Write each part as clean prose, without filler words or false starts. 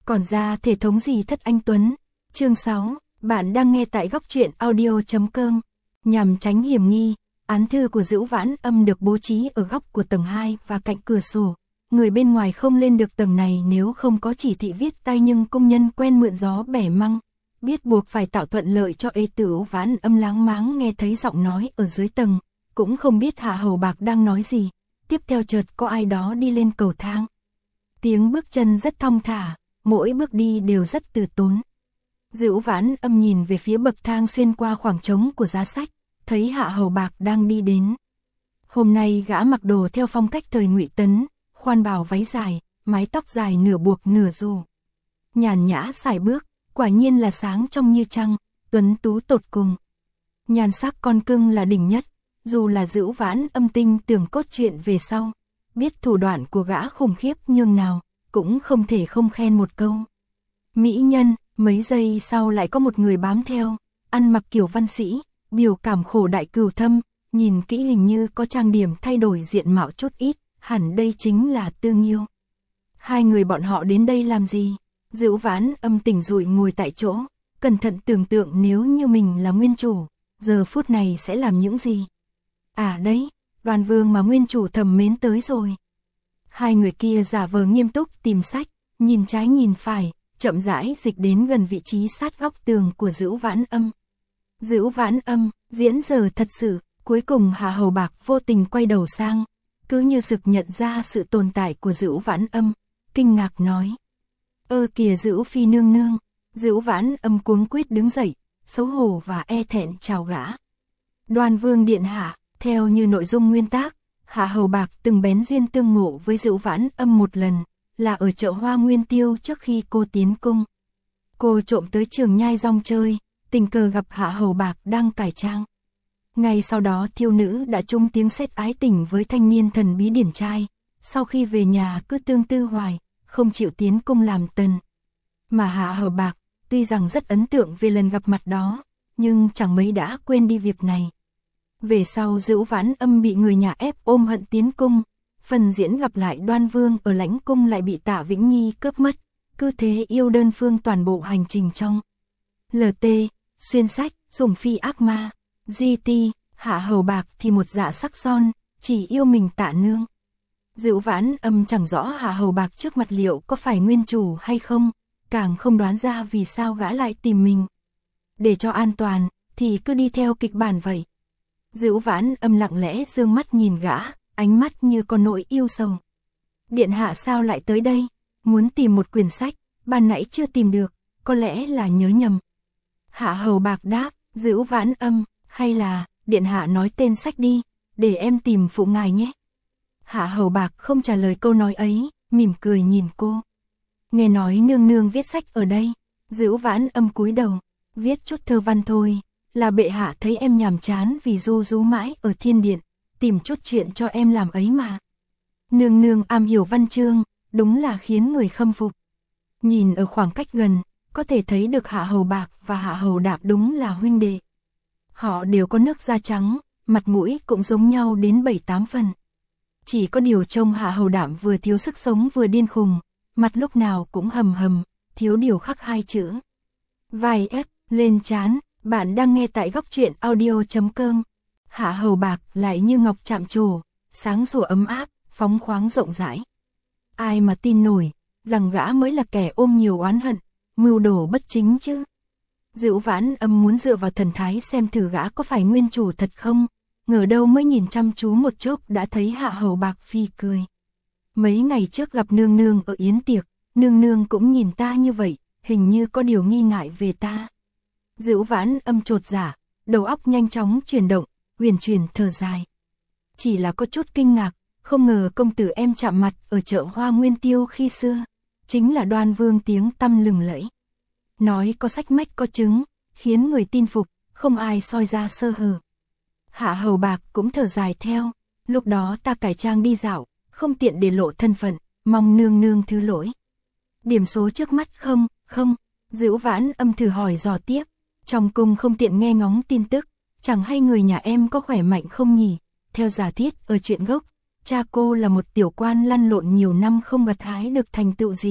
Còn ra thể thống gì thất anh Tuấn. Chương 6, bạn đang nghe tại góc truyện audio.com. Nhằm tránh hiểm nghi, án thư của Dữu Vãn Âm được bố trí ở góc của tầng 2 và cạnh cửa sổ. Người bên ngoài không lên được tầng này nếu không có chỉ thị viết tay, nhưng công nhân quen mượn gió bẻ măng, biết buộc phải tạo thuận lợi cho Dữu Vãn Âm láng máng nghe thấy giọng nói ở dưới tầng, cũng không biết Hạ Hầu Bạc đang nói gì. Tiếp theo chợt có ai đó đi lên cầu thang. Tiếng bước chân rất thong thả, mỗi bước đi đều rất từ tốn. Dữu Vãn Âm nhìn về phía bậc thang xuyên qua khoảng trống của giá sách, thấy Hạ Hầu Bạc đang đi đến. Hôm nay gã mặc đồ theo phong cách thời Ngụy Tấn, khoan bào váy dài, mái tóc dài nửa buộc nửa rủ. Nhàn nhã sải bước, quả nhiên là sáng trong như trăng, tuấn tú tột cùng. Nhan sắc con cưng là đỉnh nhất, dù là Dữu Vãn Âm tinh tưởng cốt truyện về sau, biết thủ đoạn của gã khủng khiếp nhường nào, cũng không thể không khen một câu. Mỹ nhân, mấy giây sau lại có một người bám theo, ăn mặc kiểu văn sĩ, biểu cảm khổ đại cừu thâm, nhìn kỹ hình như có trang điểm thay đổi diện mạo chút ít, hẳn đây chính là Tương Nhiêu. Hai người bọn họ đến đây làm gì? Dữu Vãn Âm tỉnh rụi ngồi tại chỗ, cẩn thận tưởng tượng nếu như mình là nguyên chủ, giờ phút này sẽ làm những gì? À đấy, Đoàn Vương mà nguyên chủ thầm mến tới rồi. Hai người kia giả vờ nghiêm túc tìm sách, nhìn trái nhìn phải, chậm rãi dịch đến gần vị trí sát góc tường của Dữu Vãn Âm. Dữu Vãn Âm, diễn giờ thật sự, cuối cùng Hạ Hầu Bạc vô tình quay đầu sang, cứ như sực nhận ra sự tồn tại của Dữu Vãn Âm, kinh ngạc nói. Ơ kìa Dữu phi nương nương. Dữu Vãn Âm cuống quýt đứng dậy, xấu hổ và e thẹn chào gã. Đoan Vương điện hạ, theo như nội dung nguyên tác, Hạ Hầu Bạc từng bén duyên tương ngộ với Dữu Vãn Âm một lần, là ở chợ Hoa Nguyên Tiêu trước khi cô tiến cung. Cô trộm tới Trường Nhai rong chơi, tình cờ gặp Hạ Hầu Bạc đang cải trang. Ngay sau đó thiêu nữ đã chung tiếng sét ái tình với thanh niên thần bí điển trai, sau khi về nhà cứ tương tư hoài, không chịu tiến cung làm tần. Mà Hạ Hầu Bạc, tuy rằng rất ấn tượng về lần gặp mặt đó, nhưng chẳng mấy đã quên đi việc này. Về sau Dữu Vãn Âm bị người nhà ép ôm hận tiến cung, phần diễn gặp lại Đoan Vương ở lãnh cung lại bị Tạ Vĩnh Nhi cướp mất, cứ thế yêu đơn phương toàn bộ hành trình trong. LT, xuyên sách, sủng phi ác ma, GT, Hạ Hầu Bạc thì một dạ sắc son, chỉ yêu mình Tạ nương. Dữu Vãn Âm chẳng rõ Hạ Hầu Bạc trước mặt liệu có phải nguyên chủ hay không, càng không đoán ra vì sao gã lại tìm mình. Để cho an toàn, thì cứ đi theo kịch bản vậy. Dữu Vãn Âm lặng lẽ dương mắt nhìn gã, ánh mắt như có nỗi yêu sầu. Điện hạ sao lại tới đây? Muốn tìm một quyển sách, ban nãy chưa tìm được, có lẽ là nhớ nhầm. Hạ Hầu Bạc đáp, Dữu Vãn Âm, hay là, điện hạ nói tên sách đi, để em tìm phụ ngài nhé. Hạ Hầu Bạc không trả lời câu nói ấy, mỉm cười nhìn cô. Nghe nói nương nương viết sách ở đây. Dữu Vãn Âm cúi đầu, viết chút thơ văn thôi, là bệ hạ thấy em nhàm chán vì ru rú mãi ở thiên điện, tìm chút chuyện cho em làm ấy mà. Nương nương am hiểu văn chương, đúng là khiến người khâm phục. Nhìn ở khoảng cách gần, có thể thấy được Hạ Hầu Bạc và Hạ Hầu Đạm đúng là huynh đệ. Họ đều có nước da trắng, mặt mũi cũng giống nhau đến 7-8 phần. Chỉ có điều trông Hạ Hầu Đạm vừa thiếu sức sống vừa điên khùng, mặt lúc nào cũng hầm hầm, thiếu điều khắc hai chữ. Vai ép, lên trán, bạn đang nghe tại góc truyện audio.com. Hạ Hầu Bạc lại như ngọc chạm trổ, sáng sủa ấm áp, phóng khoáng rộng rãi. Ai mà tin nổi, rằng gã mới là kẻ ôm nhiều oán hận, mưu đồ bất chính chứ. Dữu Vãn Âm muốn dựa vào thần thái xem thử gã có phải nguyên chủ thật không, ngờ đâu mới nhìn chăm chú một chốc đã thấy Hạ Hầu Bạc phi cười. Mấy ngày trước gặp nương nương ở yến tiệc, nương nương cũng nhìn ta như vậy, hình như có điều nghi ngại về ta. Dữu Vãn Âm chột dạ, đầu óc nhanh chóng chuyển động, huyền chuyển thở dài. Chỉ là có chút kinh ngạc, không ngờ công tử em chạm mặt ở chợ Hoa Nguyên Tiêu khi xưa, chính là Đoan Vương tiếng tăm lừng lẫy. Nói có sách mách có chứng, khiến người tin phục, không ai soi ra sơ hở. Hạ Hầu Bạc cũng thở dài theo, lúc đó ta cải trang đi dạo, không tiện để lộ thân phận, mong nương nương thứ lỗi. Điểm số trước mắt không, Dữu Vãn Âm thử hỏi dò tiếp, trong cung không tiện nghe ngóng tin tức, chẳng hay người nhà em có khỏe mạnh không nhỉ? Theo giả thiết ở chuyện gốc, cha cô là một tiểu quan lăn lộn nhiều năm không gặt hái được thành tựu gì,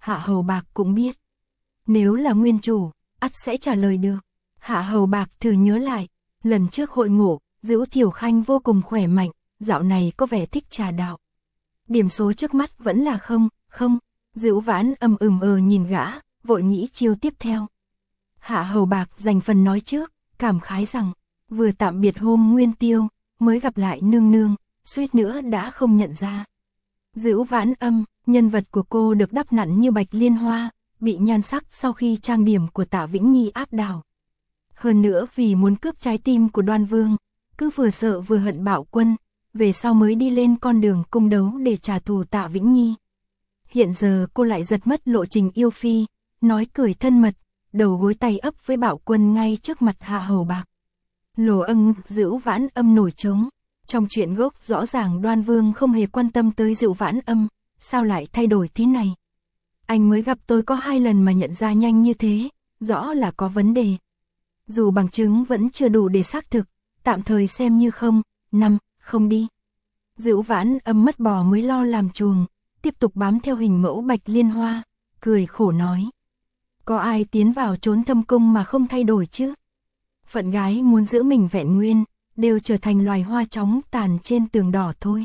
Hạ Hầu Bạc cũng biết. Nếu là nguyên chủ, ắt sẽ trả lời được. Hạ Hầu Bạc thử nhớ lại, lần trước hội ngộ, Dữu Thiểu Khanh vô cùng khỏe mạnh, dạo này có vẻ thích trà đạo. Điểm số trước mắt vẫn là không. Dữu Vãn Âm nhìn gã, vội nghĩ chiêu tiếp theo. Hạ Hầu Bạc dành phần nói trước, cảm khái rằng, vừa tạm biệt hôm Nguyên Tiêu, mới gặp lại nương nương, suýt nữa đã không nhận ra. Dữu Vãn Âm, nhân vật của cô được đắp nặn như bạch liên hoa, bị nhan sắc sau khi trang điểm của Tạ Vĩnh Nhi áp đảo. Hơn nữa vì muốn cướp trái tim của Đoan Vương, cứ vừa sợ vừa hận Bạo Quân, về sau mới đi lên con đường cung đấu để trả thù Tạ Vĩnh Nhi. Hiện giờ cô lại giật mất lộ trình yêu phi, nói cười thân mật, đầu gối tay ấp với Bạo Quân ngay trước mặt Hạ Hầu Bạc. Lồ Dữu Vãn Âm nổi trống. Trong chuyện gốc rõ ràng Đoan Vương không hề quan tâm tới Dữu Vãn Âm, sao lại thay đổi thế này? Anh mới gặp tôi có 2 lần mà nhận ra nhanh như thế, rõ là có vấn đề. Dù bằng chứng vẫn chưa đủ để xác thực, tạm thời xem như không đi. Dữu Vãn Âm mất bò mới lo làm chuồng, tiếp tục bám theo hình mẫu bạch liên hoa, cười khổ nói. Có ai tiến vào trốn thâm cung mà không thay đổi chứ? Phận gái muốn giữ mình vẹn nguyên, đều trở thành loài hoa chóng tàn trên tường đỏ thôi.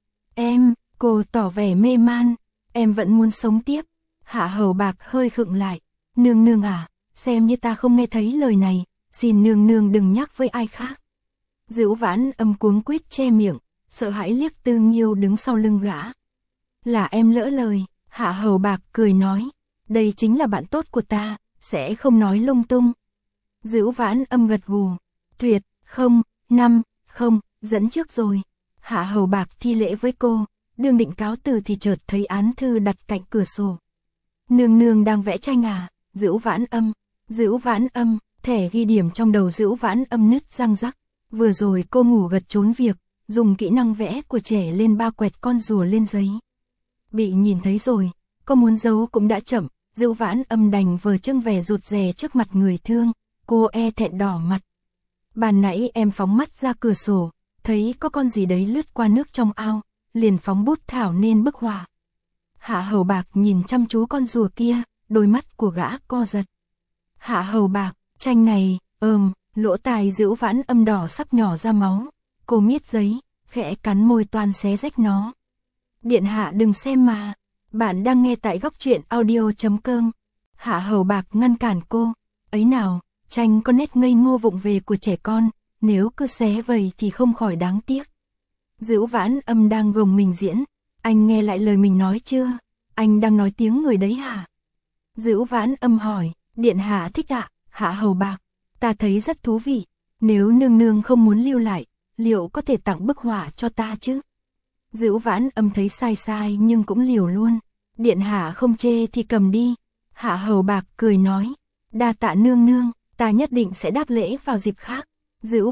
Cô tỏ vẻ mê man, em vẫn muốn sống tiếp. Hạ Hầu Bạc hơi khựng lại. Nương nương à, xem như ta không nghe thấy lời này, xin nương nương đừng nhắc với ai khác. Dữu Vãn Âm cuống quýt che miệng, sợ hãi liếc Tư Nghiêu đứng sau lưng gã. Là em lỡ lời, Hạ Hầu Bạc cười nói, đây chính là bạn tốt của ta, sẽ không nói lung tung. Dữu Vãn Âm gật gù, tuyệt, không, dẫn trước rồi. Hạ Hầu Bạc thi lễ với cô, đương định cáo từ thì chợt thấy án thư đặt cạnh cửa sổ. Nương nương đang vẽ tranh à? Dữu Vãn Âm, thẻ ghi điểm trong đầu Dữu Vãn Âm nứt răng rắc. Vừa rồi cô ngủ gật trốn việc, dùng kỹ năng vẽ của trẻ lên ba quẹt con rùa lên giấy. Bị nhìn thấy rồi, có muốn giấu cũng đã chậm, Dữu Vãn Âm đành vờ trưng vẻ rụt rè trước mặt người thương, cô e thẹn đỏ mặt. Ban nãy em phóng mắt ra cửa sổ, thấy có con gì đấy lướt qua nước trong ao, liền phóng bút thảo nên bức họa. Hạ Hầu Bạc nhìn chăm chú con rùa kia, đôi mắt của gã co giật. Hạ Hầu Bạc, tranh này, lỗ tai Dữu Vãn Âm đỏ sắp nhỏ ra máu. Cô miết giấy, khẽ cắn môi toan xé rách nó. Điện hạ đừng xem mà, bạn đang nghe tại góc truyện audio.com. Hạ Hầu Bạc ngăn cản cô, ấy nào, tranh có nét ngây ngô vụng về của trẻ con, nếu cứ xé vầy thì không khỏi đáng tiếc. Dữu Vãn Âm đang gồng mình diễn, anh nghe lại lời mình nói chưa? Anh đang nói tiếng người đấy hả? Dữu Vãn Âm hỏi, điện hạ thích ạ? Hạ Hầu Bạc, ta thấy rất thú vị, nếu nương nương không muốn lưu lại, liệu có thể tặng bức họa cho ta chứ? Dữu Vãn Âm thấy sai nhưng cũng liều luôn, điện hạ không chê thì cầm đi. Hạ Hầu Bạc cười nói, đa tạ nương nương, ta nhất định sẽ đáp lễ vào dịp khác. Dữu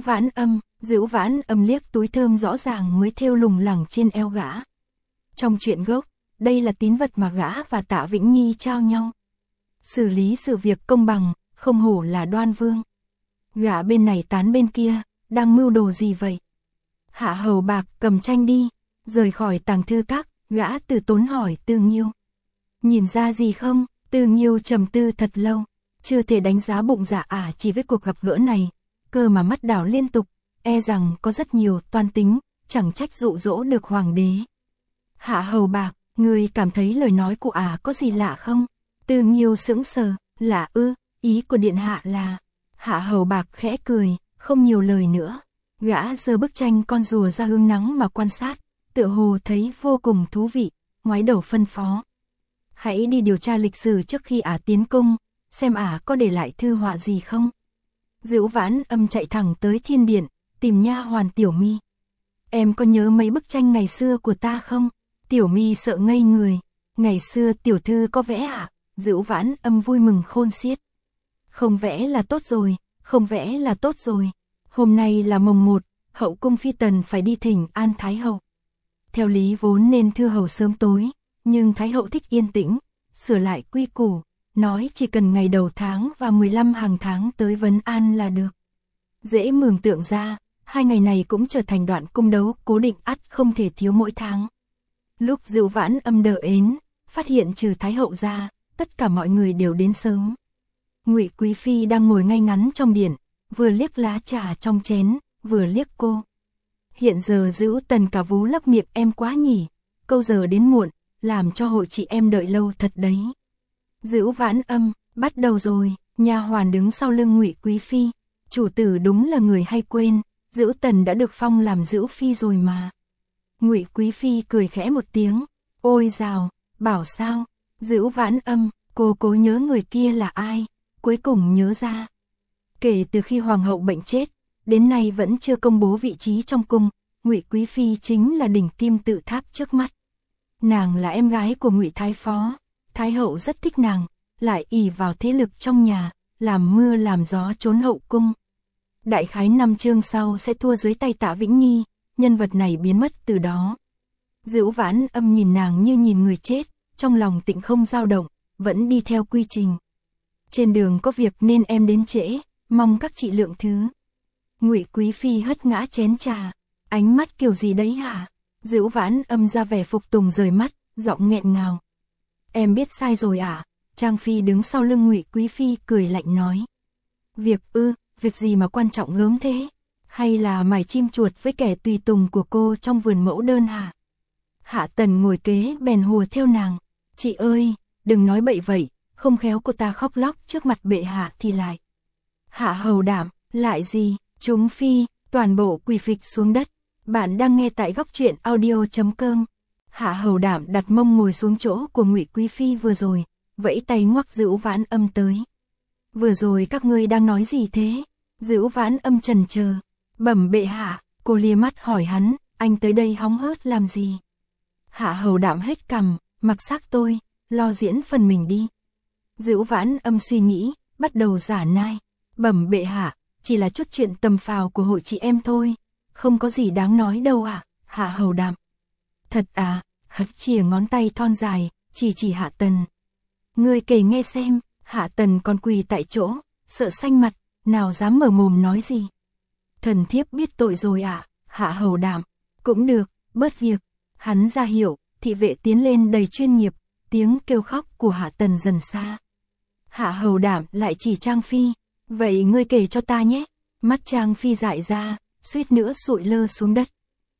Vãn Âm liếc túi thơm rõ ràng mới thêu lủng lẳng trên eo gã. Trong chuyện gốc, đây là tín vật mà gã và Tạ Vĩnh Nhi trao nhau. Xử lý sự việc công bằng, không hổ là Đoan Vương. Gã bên này tán bên kia, đang mưu đồ gì vậy? Hạ Hầu Bạc cầm tranh đi, rời khỏi tàng thư các, gã từ tốn hỏi Tư Nghiêu. Nhìn ra gì không? Tư Nghiêu trầm tư thật lâu, chưa thể đánh giá bụng dạ ả chỉ với cuộc gặp gỡ này, cơ mà mắt đảo liên tục, e rằng có rất nhiều toan tính, chẳng trách dụ dỗ được hoàng đế. Hạ Hầu Bạc, người cảm thấy lời nói của ả có gì lạ không? Tư Nghiêu sững sờ, lạ ư, ý của điện hạ là... Hạ Hầu Bạc khẽ cười, không nhiều lời nữa. Gã giơ bức tranh con rùa ra hương nắng mà quan sát, tựa hồ thấy vô cùng thú vị, ngoái đầu phân phó. Hãy đi điều tra lịch sử trước khi ả tiến cung, xem ả có để lại thư họa gì không. Dữu Vãn Âm chạy thẳng tới thiên điện, tìm nha hoàn Tiểu My. Em có nhớ mấy bức tranh ngày xưa của ta không? Tiểu My sợ ngây người. Ngày xưa tiểu thư có vẽ à? Dữu Vãn Âm vui mừng khôn xiết. Không vẽ là tốt rồi, không vẽ là tốt rồi. Hôm nay là mồng 1, hậu cung phi tần phải đi thỉnh an Thái hậu. Theo lý vốn nên thưa hầu sớm tối, nhưng Thái hậu thích yên tĩnh, sửa lại quy củ, nói chỉ cần ngày đầu tháng và 15 hàng tháng tới vấn an là được. Dễ mường tượng ra, 2 ngày này cũng trở thành đoạn cung đấu cố định ắt không thể thiếu mỗi tháng. Lúc Dữu Vãn Âm đờ ến, phát hiện trừ Thái hậu ra, tất cả mọi người đều đến sớm. Ngụy Quý Phi đang ngồi ngay ngắn trong điện, vừa liếc lá trà trong chén, vừa liếc cô. Hiện giờ Dữu Tần cả vú lấp miệng em quá nhỉ, câu giờ đến muộn, làm cho hội chị em đợi lâu thật đấy. Dữu Vãn Âm, bắt đầu rồi, nha hoàn đứng sau lưng Ngụy Quý Phi, chủ tử đúng là người hay quên, Dữu Tần đã được phong làm Dữu Phi rồi mà. Ngụy Quý Phi cười khẽ một tiếng, ôi dào, bảo sao, Dữu Vãn Âm, cô cố nhớ người kia là ai, cuối cùng nhớ ra. Kể từ khi hoàng hậu bệnh chết, đến nay vẫn chưa công bố vị trí trong cung, Ngụy Quý Phi chính là đỉnh kim tự tháp trước mắt. Nàng là em gái của Ngụy Thái Phó, Thái hậu rất thích nàng, lại ỷ vào thế lực trong nhà, làm mưa làm gió trốn hậu cung. Đại khái 5 chương sau sẽ thua dưới tay Tạ Vĩnh Nhi, nhân vật này biến mất từ đó. Dữu Vãn Âm nhìn nàng như nhìn người chết, trong lòng tịnh không dao động, vẫn đi theo quy trình. Trên đường có việc nên em đến trễ, mong các chị lượng thứ. Ngụy Quý Phi hất ngã chén trà, ánh mắt kiểu gì đấy hả? Dữu Vãn Âm ra vẻ phục tùng rời mắt, giọng nghẹn ngào. Em biết sai rồi à? Trang Phi đứng sau lưng Ngụy Quý Phi cười lạnh nói. Việc gì mà quan trọng gớm thế? Hay là mải chim chuột với kẻ tùy tùng của cô trong vườn mẫu đơn hả? Hạ Tần ngồi kế bèn hùa theo nàng. Chị ơi, đừng nói bậy vậy, không khéo cô ta khóc lóc trước mặt bệ hạ thì lại. Hạ Hầu Đảm, lại gì? Chúng phi, toàn bộ quỳ phịch xuống đất. Bạn đang nghe tại góc truyện audio.com. Hạ Hầu Đảm đặt mông ngồi xuống chỗ của Ngụy Quý Phi vừa rồi, vẫy tay ngoắc Dữu Vãn Âm tới. Vừa rồi các ngươi đang nói gì thế? Dữu Vãn Âm chần chờ. Bẩm bệ hạ, cô lia mắt hỏi hắn, anh tới đây hóng hớt làm gì? Hạ Hầu Đảm hết cằm, mặc xác tôi, lo diễn phần mình đi. Dữu Vãn Âm suy nghĩ, bắt đầu giả nai. Bẩm bệ hạ, chỉ là chút chuyện tầm phào của hội chị em thôi, không có gì đáng nói đâu ạ. Hạ Hầu Đảm. Thật à? Hất chìa ngón tay thon dài, chỉ Hạ Tần. Ngươi kể nghe xem. Hạ Tần còn quỳ tại chỗ, sợ xanh mặt, nào dám mở mồm nói gì. Thần thiếp biết tội rồi ạ. Hạ Hầu Đảm. Cũng được, bớt việc. Hắn ra hiệu, thị vệ tiến lên đầy chuyên nghiệp, tiếng kêu khóc của Hạ Tần dần xa. Hạ Hầu Đảm lại chỉ Trang Phi. Vậy ngươi kể cho ta nhé. Mắt Trang Phi dại ra, suýt nữa sụi lơ xuống đất.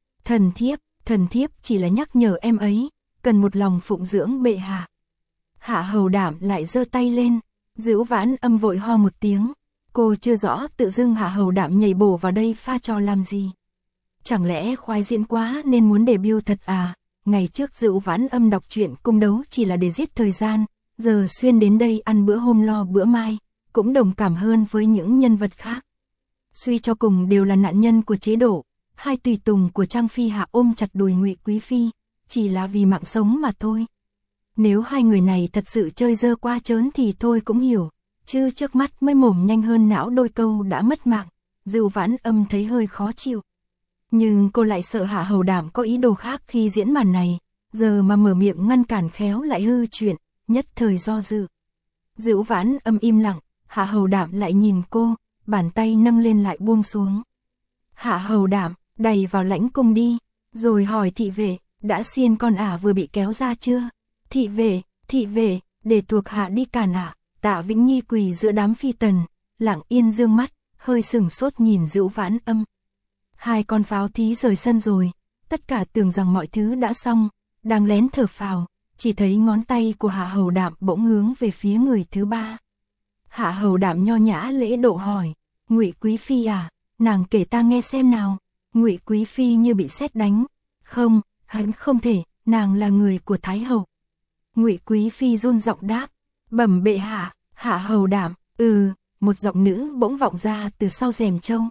Thần thiếp chỉ là nhắc nhở em ấy, cần một lòng phụng dưỡng bệ hạ. Hạ Hầu Đảm lại giơ tay lên, Dữu Vãn Âm vội ho một tiếng. Cô chưa rõ tự dưng Hạ Hầu Đảm nhảy bổ vào đây pha trò làm gì. Chẳng lẽ khoái diễn quá nên muốn debut thật à? Ngày trước Dữu Vãn Âm đọc truyện cung đấu chỉ là để giết thời gian, giờ xuyên đến đây ăn bữa hôm lo bữa mai, cũng đồng cảm hơn với những nhân vật khác. Suy cho cùng đều là nạn nhân của chế độ, hai tùy tùng của Trang Phi Hạ ôm chặt đùi Ngụy Quý Phi, chỉ là vì mạng sống mà thôi. Nếu hai người này thật sự chơi dơ qua trớn thì thôi cũng hiểu, chứ trước mắt mới mồm nhanh hơn não đôi câu đã mất mạng. Dữu Vãn Âm thấy hơi khó chịu. Nhưng cô lại sợ Hạ Hầu Đảm có ý đồ khác khi diễn màn này, giờ mà mở miệng ngăn cản khéo lại hư chuyện, nhất thời do dự. Dữu Vãn Âm im lặng, Hạ Hầu Đảm lại nhìn cô, bàn tay nâng lên lại buông xuống. Hạ Hầu Đảm, đẩy vào lãnh cung đi, rồi hỏi thị vệ, đã xiên con ả vừa bị kéo ra chưa? Thị vệ, để thuộc hạ đi cản ả. Tạ Vĩnh Nhi quỳ giữa đám phi tần, lặng yên dương mắt, hơi sừng sốt nhìn Dữu Vãn Âm. Hai con pháo thí rời sân rồi, tất cả tưởng rằng mọi thứ đã xong, đang lén thở phào, chỉ thấy ngón tay của Hạ Hầu Đảm bỗng hướng về phía người thứ ba. Hạ Hầu Đảm nho nhã lễ độ hỏi, Ngụy Quý Phi à, nàng kể ta nghe xem nào. Ngụy Quý Phi như bị sét đánh. Không, hắn không thể, nàng là người của Thái hậu. Ngụy Quý Phi run giọng đáp, bẩm bệ hạ. Hạ Hầu Đảm, một giọng nữ bỗng vọng ra từ sau rèm trâu.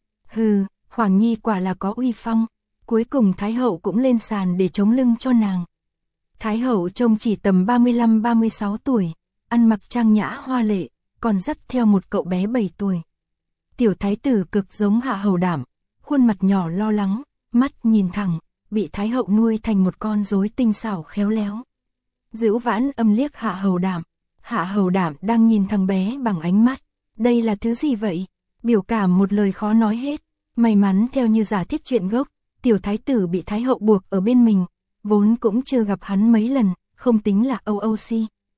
Hoàng Nhi quả là có uy phong, cuối cùng Thái hậu cũng lên sàn để chống lưng cho nàng. Thái hậu trông chỉ tầm 35-36 tuổi, ăn mặc trang nhã hoa lệ, còn dắt theo một cậu bé 7 tuổi. Tiểu thái tử cực giống Hạ Hầu Đảm, khuôn mặt nhỏ lo lắng, mắt nhìn thẳng, bị Thái hậu nuôi thành một con rối tinh xảo khéo léo. Dữu Vãn Âm liếc Hạ Hầu Đảm. Hạ Hầu Đảm đang nhìn thằng bé bằng ánh mắt. Đây là thứ gì vậy? Biểu cảm một lời khó nói hết. May mắn theo như giả thiết chuyện gốc, tiểu thái tử bị Thái hậu buộc ở bên mình, vốn cũng chưa gặp hắn mấy lần, không tính là OOC.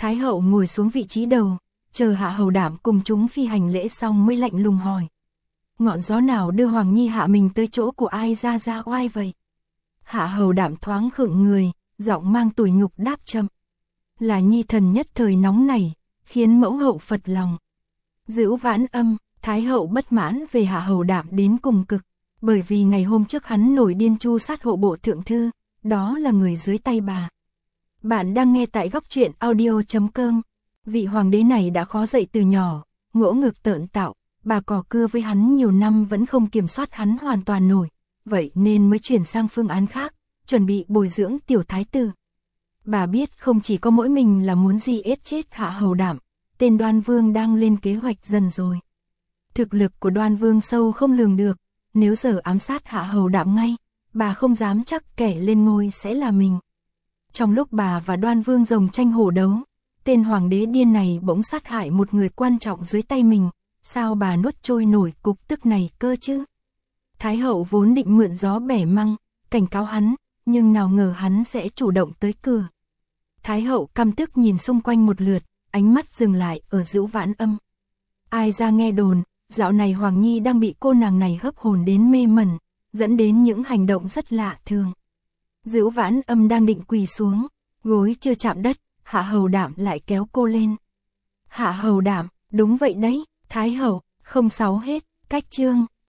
Thái hậu ngồi xuống vị trí đầu, chờ Hạ Hầu Đảm cùng chúng phi hành lễ xong mới lạnh lùng hỏi. Ngọn gió nào đưa Hoàng Nhi hạ mình tới chỗ của ai ra oai vậy? Hạ Hầu Đảm thoáng khựng người, giọng mang tủi nhục đáp chậm. Là Nhi thần nhất thời nóng nảy, khiến mẫu hậu phật lòng. Dữu Vãn Âm, Thái hậu bất mãn về Hạ Hầu Đảm đến cùng cực, bởi vì ngày hôm trước hắn nổi điên tru sát hộ bộ thượng thư, đó là người dưới tay bà. Bạn đang nghe tại góc truyện audio.com. Vị hoàng đế này đã khó dậy từ nhỏ, ngỗ ngược tợn tạo, bà cò cưa với hắn nhiều năm vẫn không kiểm soát hắn hoàn toàn nổi, vậy nên mới chuyển sang phương án khác, chuẩn bị bồi dưỡng tiểu thái tử. Bà biết không chỉ có mỗi mình là muốn giết chết Hạ Hầu Đảm, tên Đoan Vương đang lên kế hoạch dần rồi. Thực lực của Đoan Vương sâu không lường được, nếu giờ ám sát Hạ Hầu Đảm ngay, bà không dám chắc kẻ lên ngôi sẽ là mình. Trong lúc bà và Đoan Vương rồng tranh hổ đấu, tên hoàng đế điên này bỗng sát hại một người quan trọng dưới tay mình, sao bà nuốt trôi nổi cục tức này cơ chứ? Thái hậu vốn định mượn gió bẻ măng, cảnh cáo hắn, nhưng nào ngờ hắn sẽ chủ động tới cửa. Thái hậu căm tức nhìn xung quanh một lượt, ánh mắt dừng lại ở Dữu Vãn Âm. Ai ra nghe đồn, dạo này Hoàng Nhi đang bị cô nàng này hấp hồn đến mê mẩn, dẫn đến những hành động rất lạ thường. Dữu Vãn Âm đang định quỳ xuống, gối chưa chạm đất, Hạ Hầu Đảm lại kéo cô lên. Hạ Hầu Đảm, đúng vậy đấy, Thái hậu, không sáu hết, cách chương.